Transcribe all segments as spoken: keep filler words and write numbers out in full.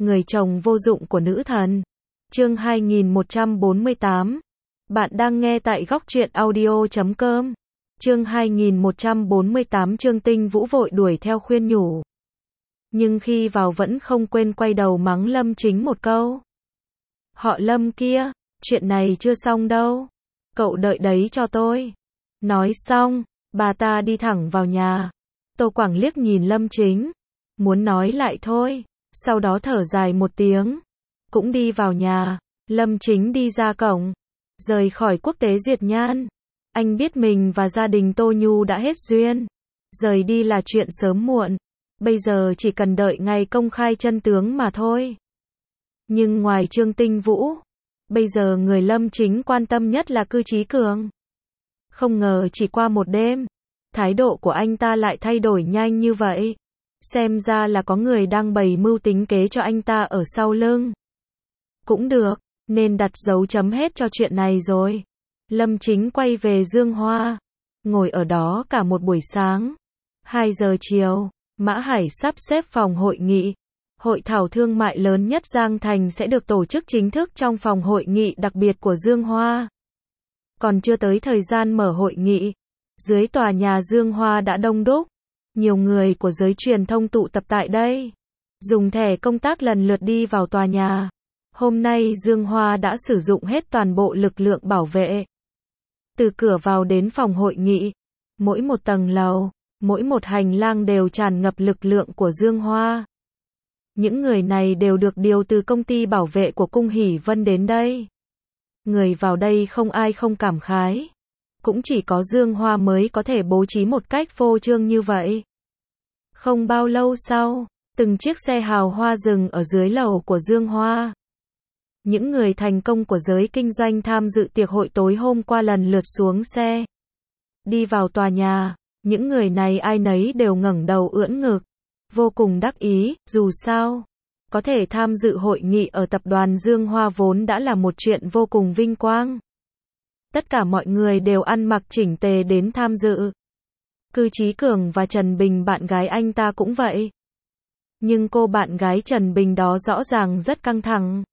Người chồng vô dụng của nữ thần. Chương hai nghìn một trăm bốn mươi tám. Bạn đang nghe tại góc truyện audio chấm com. Chương hai nghìn một trăm bốn mươi tám. Trương Tinh Vũ vội đuổi theo khuyên nhủ. Nhưng khi vào vẫn không quên quay đầu mắng Lâm Chính một câu. Họ Lâm kia, chuyện này chưa xong đâu. Cậu đợi đấy cho tôi. Nói xong, bà ta đi thẳng vào nhà. Tô Quảng liếc nhìn Lâm Chính. Muốn nói lại thôi. Sau đó thở dài một tiếng. Cũng đi vào nhà. Lâm Chính đi ra cổng. Rời khỏi quốc tế duyệt nhan. Anh biết mình và gia đình Tô Nhu đã hết duyên. Rời đi là chuyện sớm muộn. Bây giờ chỉ cần đợi ngày công khai chân tướng mà thôi. Nhưng ngoài Trương Tinh Vũ, bây giờ người Lâm Chính quan tâm nhất là Cư Chí Cường. Không ngờ chỉ qua một đêm, thái độ của anh ta lại thay đổi nhanh như vậy. Xem ra là có người đang bày mưu tính kế cho anh ta ở sau lưng. Cũng được, nên đặt dấu chấm hết cho chuyện này rồi. Lâm Chính quay về Dương Hoa, ngồi ở đó cả một buổi sáng. hai giờ chiều, Mã Hải sắp xếp phòng hội nghị. Hội thảo thương mại lớn nhất Giang Thành sẽ được tổ chức chính thức trong phòng hội nghị đặc biệt của Dương Hoa. Còn chưa tới thời gian mở hội nghị, dưới tòa nhà Dương Hoa đã đông đúc. Nhiều người của giới truyền thông tụ tập tại đây, dùng thẻ công tác lần lượt đi vào tòa nhà. Hôm nay Dương Hoa đã sử dụng hết toàn bộ lực lượng bảo vệ. Từ cửa vào đến phòng hội nghị, mỗi một tầng lầu, mỗi một hành lang đều tràn ngập lực lượng của Dương Hoa. Những người này đều được điều từ công ty bảo vệ của Cung Hỷ Vân đến đây. Người vào đây không ai không cảm khái. Cũng chỉ có Dương Hoa mới có thể bố trí một cách phô trương như vậy. Không bao lâu sau, từng chiếc xe hào hoa dừng ở dưới lầu của Dương Hoa. Những người thành công của giới kinh doanh tham dự tiệc hội tối hôm qua lần lượt xuống xe. Đi vào tòa nhà, những người này ai nấy đều ngẩng đầu ưỡn ngực. Vô cùng đắc ý, dù sao, có thể tham dự hội nghị ở tập đoàn Dương Hoa vốn đã là một chuyện vô cùng vinh quang. Tất cả mọi người đều ăn mặc chỉnh tề đến tham dự. Cư Chí Cường và Trần Bình bạn gái anh ta cũng vậy. Nhưng cô bạn gái Trần Bình đó rõ ràng rất căng thẳng.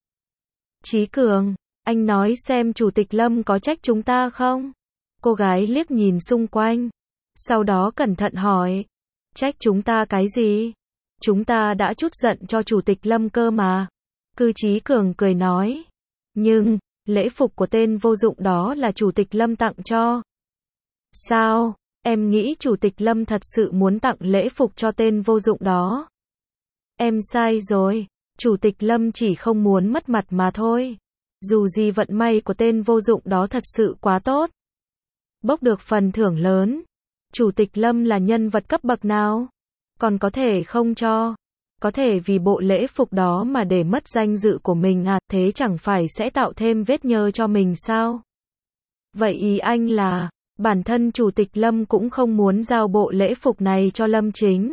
Chí Cường, anh nói xem Chủ tịch Lâm có trách chúng ta không? Cô gái liếc nhìn xung quanh. Sau đó cẩn thận hỏi. Trách chúng ta cái gì? Chúng ta đã trút giận cho Chủ tịch Lâm cơ mà. Cư Chí Cường cười nói. Nhưng, lễ phục của tên vô dụng đó là Chủ tịch Lâm tặng cho. Sao? Em nghĩ Chủ tịch Lâm thật sự muốn tặng lễ phục cho tên vô dụng đó. Em sai rồi. Chủ tịch Lâm chỉ không muốn mất mặt mà thôi. Dù gì vận may của tên vô dụng đó thật sự quá tốt. Bốc được phần thưởng lớn. Chủ tịch Lâm là nhân vật cấp bậc nào? Còn có thể không cho. Có thể vì bộ lễ phục đó mà để mất danh dự của mình à, thế chẳng phải sẽ tạo thêm vết nhơ cho mình sao? Vậy ý anh là, bản thân Chủ tịch Lâm cũng không muốn giao bộ lễ phục này cho Lâm Chính.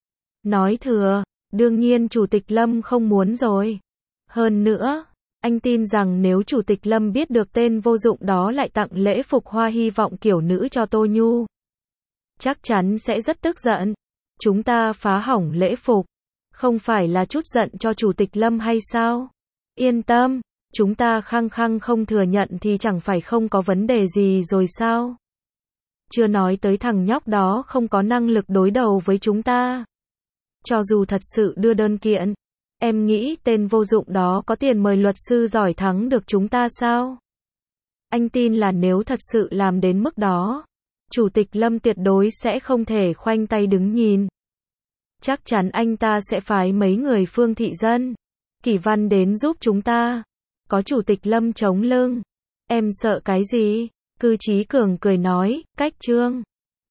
Nói thừa, đương nhiên Chủ tịch Lâm không muốn rồi. Hơn nữa, anh tin rằng nếu Chủ tịch Lâm biết được tên vô dụng đó lại tặng lễ phục hoa hy vọng kiểu nữ cho Tô Nhu, chắc chắn sẽ rất tức giận. Chúng ta phá hỏng lễ phục, không phải là trút giận cho Chủ tịch Lâm hay sao? Yên tâm, chúng ta khăng khăng không thừa nhận thì chẳng phải không có vấn đề gì rồi sao? Chưa nói tới thằng nhóc đó không có năng lực đối đầu với chúng ta. Cho dù thật sự đưa đơn kiện, em nghĩ tên vô dụng đó có tiền mời luật sư giỏi thắng được chúng ta sao? Anh tin là nếu thật sự làm đến mức đó, Chủ tịch Lâm tuyệt đối sẽ không thể khoanh tay đứng nhìn. Chắc chắn anh ta sẽ phái mấy người Phương Thị Dân, Kỷ Văn đến giúp chúng ta. Có Chủ tịch Lâm chống lưng. Em sợ cái gì? Cư Chí Cường cười nói, cách Trương